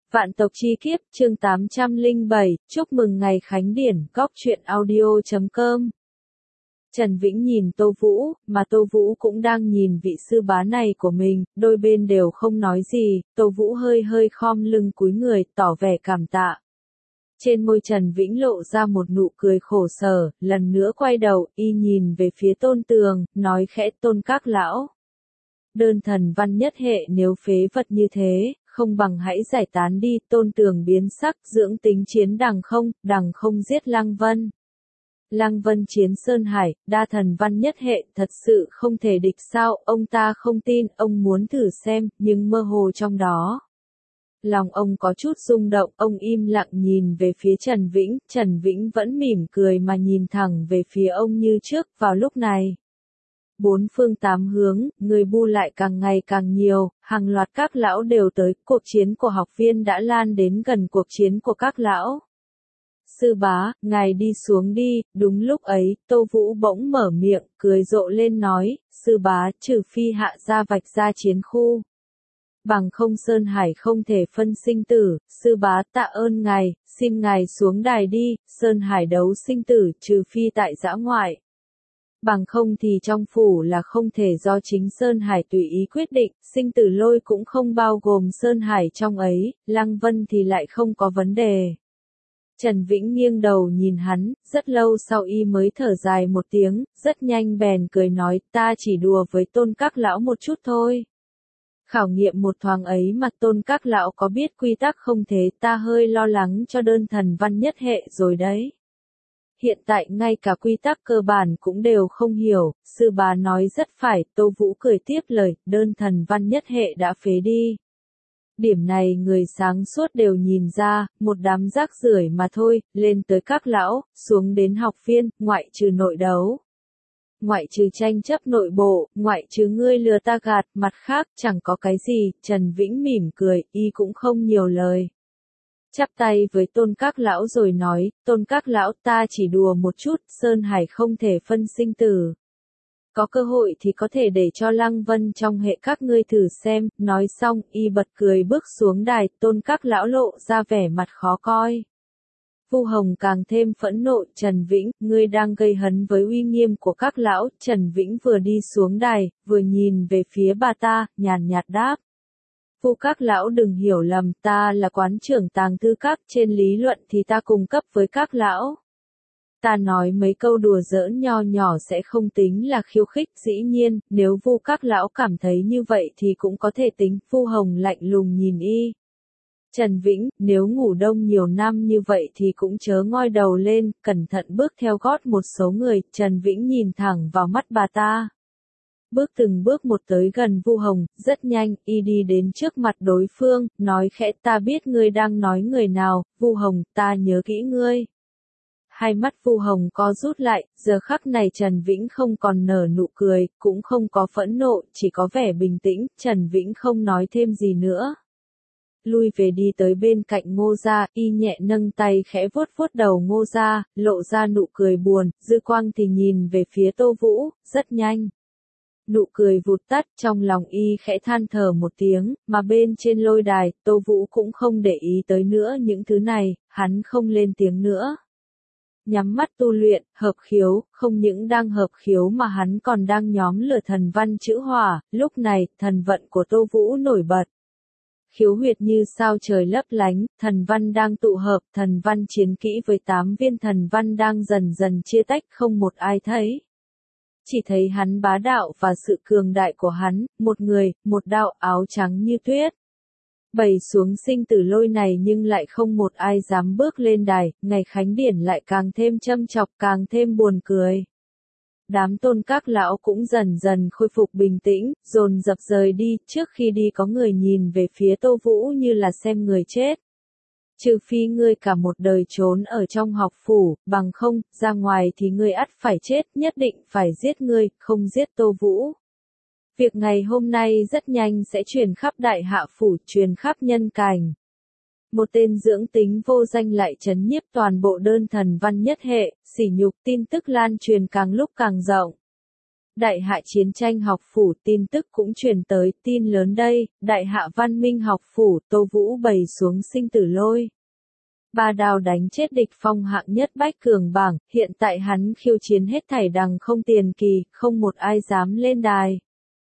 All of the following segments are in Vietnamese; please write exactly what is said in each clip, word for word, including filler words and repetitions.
Vạn tộc chi kiếp, chương tám trăm lẻ bảy, chúc mừng ngày Khánh Điển, góc truyện audio chấm com. Trần Vĩnh nhìn Tô Vũ, mà Tô Vũ cũng đang nhìn vị sư bá này của mình, đôi bên đều không nói gì, Tô Vũ hơi hơi khom lưng cúi người, tỏ vẻ cảm tạ. Trên môi Trần Vĩnh lộ ra một nụ cười khổ sở, lần nữa quay đầu, y nhìn về phía Tôn Tường, nói khẽ: Tôn các lão. Đơn thần văn nhất hệ nếu phế vật như thế, không bằng hãy giải tán đi. Tôn Tường biến sắc, dưỡng tính chiến đằng không, đằng không giết Lăng Vân. Lăng Vân chiến Sơn Hải, đa thần văn nhất hệ, thật sự không thể địch sao? Ông ta không tin, ông muốn thử xem, nhưng mơ hồ trong đó. Lòng ông có chút rung động, ông im lặng nhìn về phía Trần Vĩnh, Trần Vĩnh vẫn mỉm cười mà nhìn thẳng về phía ông như trước. Vào lúc này, bốn phương tám hướng, người bu lại càng ngày càng nhiều, hàng loạt các lão đều tới, cuộc chiến của học viên đã lan đến gần cuộc chiến của các lão. Sư bá, ngài đi xuống đi. Đúng lúc ấy, Tô Vũ bỗng mở miệng, cười rộ lên nói: sư bá, trừ phi hạ gia vạch ra chiến khu, bằng không Sơn Hải không thể phân sinh tử. Sư bá, tạ ơn ngài, xin ngài xuống đài đi. Sơn Hải đấu sinh tử, trừ phi tại dã ngoại, bằng không thì trong phủ là không thể do chính Sơn Hải tùy ý quyết định. Sinh tử lôi cũng không bao gồm Sơn Hải trong ấy, Lăng Vân thì lại không có vấn đề. Trần Vĩnh nghiêng đầu nhìn hắn, rất lâu sau y mới thở dài một tiếng, rất nhanh bèn cười nói: ta chỉ đùa với Tôn các lão một chút thôi. Khảo nghiệm một thoáng ấy mà Tôn các lão có biết quy tắc không thế, ta hơi lo lắng cho đơn thần văn nhất hệ rồi đấy. Hiện tại ngay cả quy tắc cơ bản cũng đều không hiểu. Sư bá nói rất phải. Tô Vũ cười tiếp lời: đơn thần văn nhất hệ đã phế đi. Điểm này người sáng suốt đều nhìn ra, một đám rác rưởi mà thôi. Lên tới các lão, xuống đến học viên, ngoại trừ nội đấu, ngoại trừ tranh chấp nội bộ, ngoại trừ ngươi lừa ta gạt, mặt khác chẳng có cái gì. Trần Vĩnh mỉm cười, y cũng không nhiều lời. Chắp tay với Tôn các lão rồi nói: Tôn các lão, ta chỉ đùa một chút, Sơn Hải không thể phân sinh tử. Có cơ hội thì có thể để cho Lăng Vân trong hệ các ngươi thử xem. Nói xong, y bật cười bước xuống đài. Tôn các lão lộ ra vẻ mặt khó coi. Vu Hồng càng thêm phẫn nộ: Trần Vĩnh, ngươi đang gây hấn với uy nghiêm của các lão. Trần Vĩnh vừa đi xuống đài, vừa nhìn về phía bà ta, nhàn nhạt đáp: Vu các lão đừng hiểu lầm, ta là quán trưởng tàng thư các, trên lý luận thì ta cùng cấp với các lão. Ta nói mấy câu đùa giỡn nho nhỏ sẽ không tính là khiêu khích. Dĩ nhiên, nếu Vu các lão cảm thấy như vậy thì cũng có thể tính. Vu Hồng lạnh lùng nhìn y. Trần Vĩnh, nếu ngủ đông nhiều năm như vậy thì cũng chớ ngoi đầu lên, cẩn thận bước theo gót một số người. Trần Vĩnh nhìn thẳng vào mắt bà ta. Bước từng bước một tới gần Vu Hồng, rất nhanh, y đi đến trước mặt đối phương, nói khẽ: ta biết ngươi đang nói người nào, Vu Hồng, ta nhớ kỹ ngươi. Hai mắt Vu Hồng co rút lại, giờ khắc này Trần Vĩnh không còn nở nụ cười, cũng không có phẫn nộ, chỉ có vẻ bình tĩnh. Trần Vĩnh không nói thêm gì nữa. Lui về đi tới bên cạnh Ngô Gia, y nhẹ nâng tay khẽ vuốt vuốt đầu Ngô Gia, lộ ra nụ cười buồn, dư quang thì nhìn về phía Tô Vũ, rất nhanh. Nụ cười vụt tắt, trong lòng y khẽ than thở một tiếng, mà bên trên lôi đài, Tô Vũ cũng không để ý tới nữa những thứ này, hắn không lên tiếng nữa. Nhắm mắt tu luyện, hợp khiếu, không những đang hợp khiếu mà hắn còn đang nhóm lửa thần văn chữ hỏa. Lúc này, thần vận của Tô Vũ nổi bật. Khiếu huyệt như sao trời lấp lánh, thần văn đang tụ hợp, thần văn chiến kỹ với tám viên thần văn đang dần dần chia tách, không một ai thấy. Chỉ thấy hắn bá đạo và sự cường đại của hắn, một người, một đạo áo trắng như tuyết. Bày xuống sinh tử lôi này nhưng lại không một ai dám bước lên đài, ngày Khánh Điển lại càng thêm châm chọc, càng thêm buồn cười. Đám Tôn các lão cũng dần dần khôi phục bình tĩnh, dồn dập rời đi. Trước khi đi có người nhìn về phía Tô Vũ như là xem người chết. Trừ phi ngươi cả một đời trốn ở trong học phủ, bằng không, ra ngoài thì ngươi ắt phải chết, nhất định phải giết ngươi, không giết Tô Vũ. Việc ngày hôm nay rất nhanh sẽ truyền khắp đại hạ phủ, truyền khắp nhân cảnh. Một tên dưỡng tính vô danh lại trấn nhiếp toàn bộ đơn thần văn nhất hệ, sỉ nhục. Tin tức lan truyền càng lúc càng rộng. Đại Hạ Chiến tranh học phủ tin tức cũng truyền tới, tin lớn đây, Đại Hạ Văn Minh học phủ, Tô Vũ bày xuống sinh tử lôi. Ba đao đánh chết địch phong hạng nhất bách cường bảng, hiện tại hắn khiêu chiến hết thảy đằng không tiền kỳ, không một ai dám lên đài.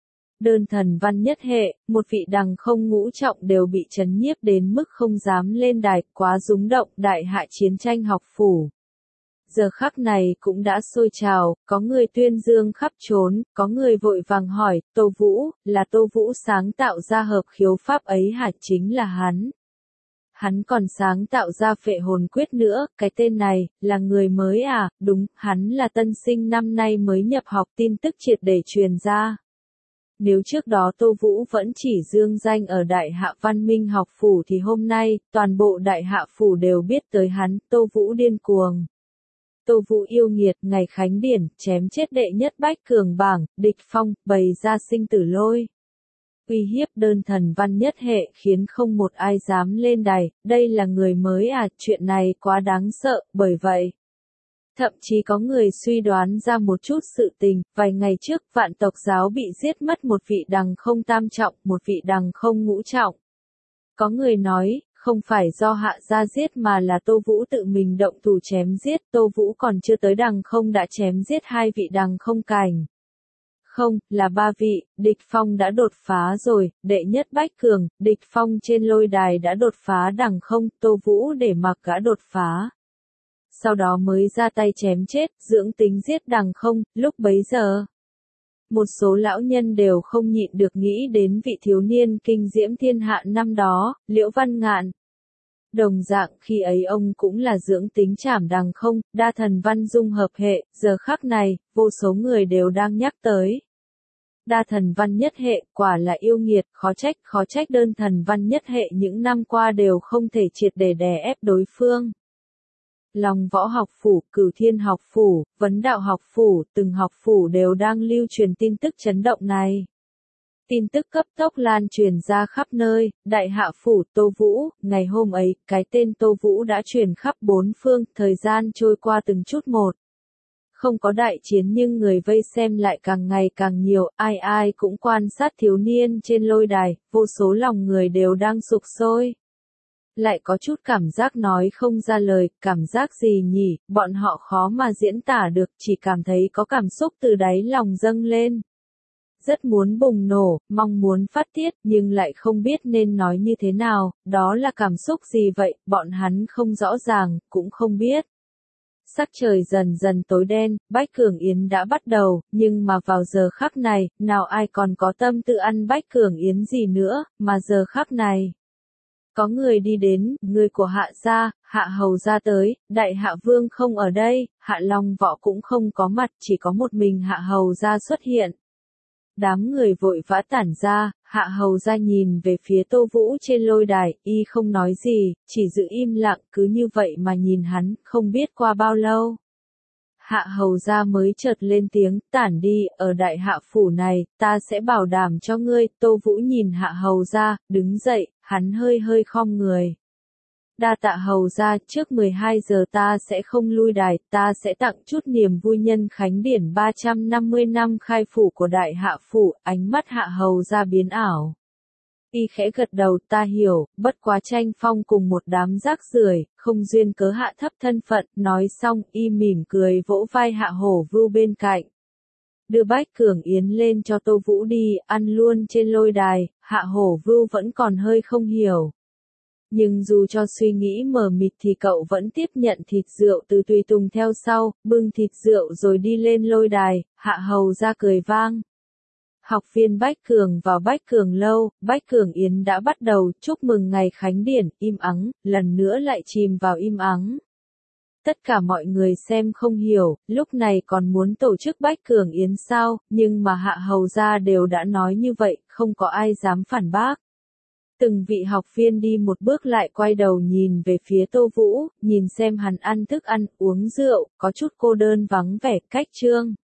Đơn thần văn nhất hệ, một vị đằng không ngũ trọng đều bị chấn nhiếp đến mức không dám lên đài, quá rúng động. Đại Hạ Chiến tranh học phủ. Giờ khắc này cũng đã sôi trào, có người tuyên dương khắp trốn, có người vội vàng hỏi, Tô Vũ, là Tô Vũ sáng tạo ra hợp khiếu pháp ấy hả? Chính là hắn. Hắn còn sáng tạo ra phệ hồn quyết nữa, cái tên này, là người mới à? Đúng, hắn là tân sinh năm nay mới nhập học, tin tức triệt để truyền ra. Nếu trước đó Tô Vũ vẫn chỉ dương danh ở Đại Hạ Văn Minh học phủ thì hôm nay, toàn bộ Đại Hạ phủ đều biết tới hắn, Tô Vũ điên cuồng. Tô Vũ yêu nghiệt, ngày khánh điển, chém chết đệ nhất bách cường bảng, địch phong, bày ra sinh tử lôi. Uy hiếp đơn thần văn nhất hệ khiến không một ai dám lên đài, đây là người mới à, chuyện này quá đáng sợ, bởi vậy. Thậm chí có người suy đoán ra một chút sự tình, vài ngày trước vạn tộc giáo bị giết mất một vị đằng không tam trọng, một vị đằng không ngũ trọng. Có người nói, không phải do Hạ gia giết mà là Tô Vũ tự mình động thủ chém giết, Tô Vũ còn chưa tới đằng không đã chém giết hai vị đằng không cảnh. Không, là ba vị, địch phong đã đột phá rồi, đệ nhất bách cường, địch phong trên lôi đài đã đột phá đằng không, Tô Vũ để mặc gã đột phá. Sau đó mới ra tay chém chết, dưỡng tính giết đằng không, lúc bấy giờ. Một số lão nhân đều không nhịn được nghĩ đến vị thiếu niên kinh diễm thiên hạ năm đó, Liễu Văn Ngạn. Đồng dạng khi ấy ông cũng là dưỡng tính trảm đằng không, đa thần văn dung hợp hệ, giờ khắc này, vô số người đều đang nhắc tới. Đa thần văn nhất hệ, quả là yêu nghiệt, khó trách, khó trách đơn thần văn nhất hệ những năm qua đều không thể triệt để đè ép đối phương. Long Võ học phủ, Cửu Thiên học phủ, Vấn Đạo học phủ, từng học phủ đều đang lưu truyền tin tức chấn động này. Tin tức cấp tốc lan truyền ra khắp nơi, Đại Hạ phủ Tô Vũ, ngày hôm ấy, cái tên Tô Vũ đã truyền khắp bốn phương, thời gian trôi qua từng chút một. Không có đại chiến nhưng người vây xem lại càng ngày càng nhiều, ai ai cũng quan sát thiếu niên trên lôi đài, vô số lòng người đều đang sục sôi. Lại có chút cảm giác nói không ra lời, cảm giác gì nhỉ, bọn họ khó mà diễn tả được, chỉ cảm thấy có cảm xúc từ đáy lòng dâng lên. Rất muốn bùng nổ, mong muốn phát tiết, nhưng lại không biết nên nói như thế nào, đó là cảm xúc gì vậy, bọn hắn không rõ ràng, cũng không biết. Sắc trời dần dần tối đen, Bách Cường Yến đã bắt đầu, nhưng mà vào giờ khắc này, nào ai còn có tâm tư ăn Bách Cường Yến gì nữa, mà giờ khắc này. Có người đi đến, người của Hạ gia, Hạ hầu gia tới, Đại Hạ vương không ở đây, Hạ Long Võ cũng không có mặt, chỉ có một mình Hạ hầu gia xuất hiện. Đám người vội vã tản ra, Hạ hầu gia nhìn về phía Tô Vũ trên lôi đài, y không nói gì, chỉ giữ im lặng, cứ như vậy mà nhìn hắn, không biết qua bao lâu. Hạ hầu gia mới chợt lên tiếng, tản đi, ở Đại Hạ phủ này, ta sẽ bảo đảm cho ngươi. Tô Vũ nhìn Hạ hầu gia, đứng dậy, hắn hơi hơi khom người. Đa tạ hầu gia, trước mười hai giờ ta sẽ không lui đài, ta sẽ tặng chút niềm vui nhân khánh điển ba trăm năm mươi năm khai phủ của Đại Hạ phủ, ánh mắt Hạ hầu gia biến ảo. Y khẽ gật đầu, ta hiểu, bất quá tranh phong cùng một đám rác rưởi, không duyên cớ hạ thấp thân phận, nói xong, y mỉm cười vỗ vai Hạ Hổ Vưu bên cạnh. Đưa Bách Cường Yến lên cho Tô Vũ đi, ăn luôn trên lôi đài, Hạ Hổ Vưu vẫn còn hơi không hiểu. Nhưng dù cho suy nghĩ mờ mịt thì cậu vẫn tiếp nhận thịt rượu từ tùy tùng theo sau, bưng thịt rượu rồi đi lên lôi đài, Hạ hầu ra cười vang. Học viên Bách Cường vào Bách Cường lâu, Bách Cường Yến đã bắt đầu, chúc mừng ngày khánh điển, im ắng, lần nữa lại chìm vào im ắng. Tất cả mọi người xem không hiểu, lúc này còn muốn tổ chức Bách Cường Yến sao, nhưng mà Hạ hầu gia đều đã nói như vậy, không có ai dám phản bác. Từng vị học viên đi một bước lại quay đầu nhìn về phía Tô Vũ, nhìn xem hắn ăn thức ăn, uống rượu, có chút cô đơn vắng vẻ, cách trương.